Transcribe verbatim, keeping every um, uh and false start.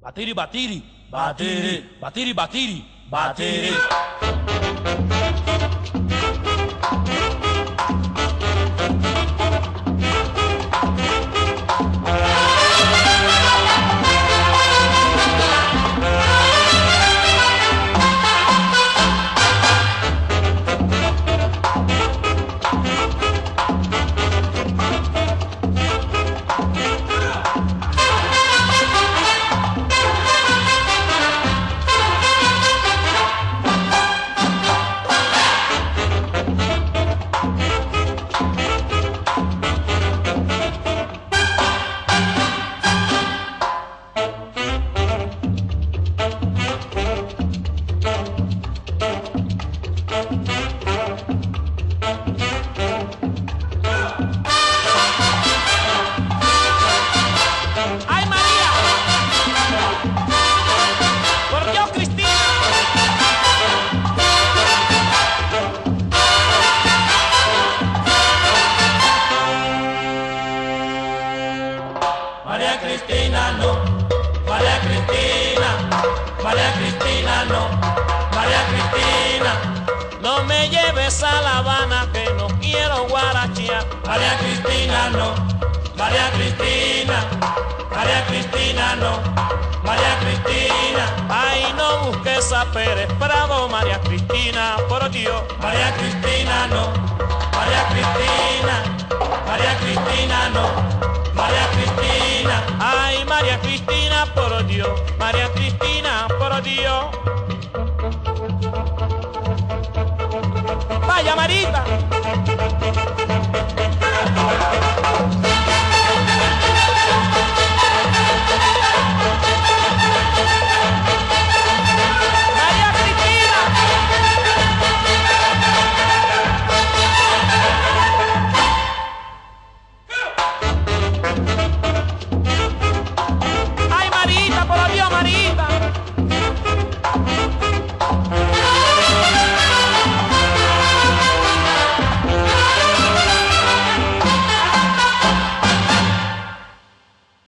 Batiri, batiri, batiri, batiri, batiri, batiri. María Cristina no, María Cristina, María Cristina no, María Cristina, no me lleves a La Habana que no quiero guarachear. María Cristina no, María Cristina, María Cristina no, María Cristina, ay no busques a Pérez Prado, María Cristina, por Dios. María Cristina no, María Cristina, María Cristina no, María Cristina, ay María Cristina, por Dios, María Cristina, por Dios. Vaya Marita.